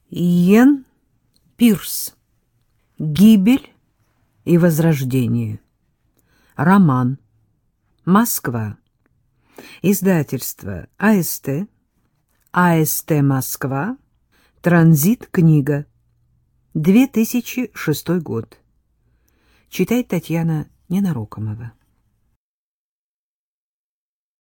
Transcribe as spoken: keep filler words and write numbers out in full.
Иен Пирс. Гибель и возрождение. Роман. Москва. Издательство АСТ. АСТ Москва. Транзит книга. две тысячи шестой год. Читает Татьяна Ненарокомова.